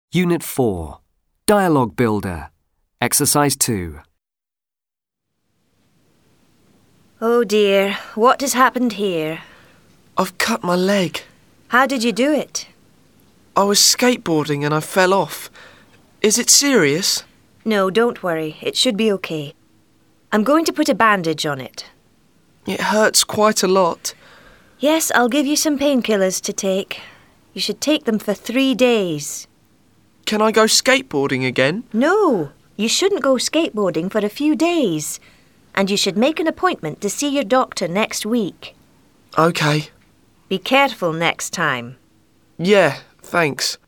Unit 4. Dialogue Builder. Exercise 2. Oh dear, what has happened here? I've cut my leg. How did you do it? I was skateboarding and I fell off. Is it serious? No, don't worry. It should be okay. I'm going to put a bandage on it. It hurts quite a lot. Yes, I'll give you some painkillers to take. You should take them for 3 days. Can I go skateboarding again? No, you shouldn't go skateboarding for a few days. And you should make an appointment to see your doctor next week. OK. Be careful next time. Yeah, thanks.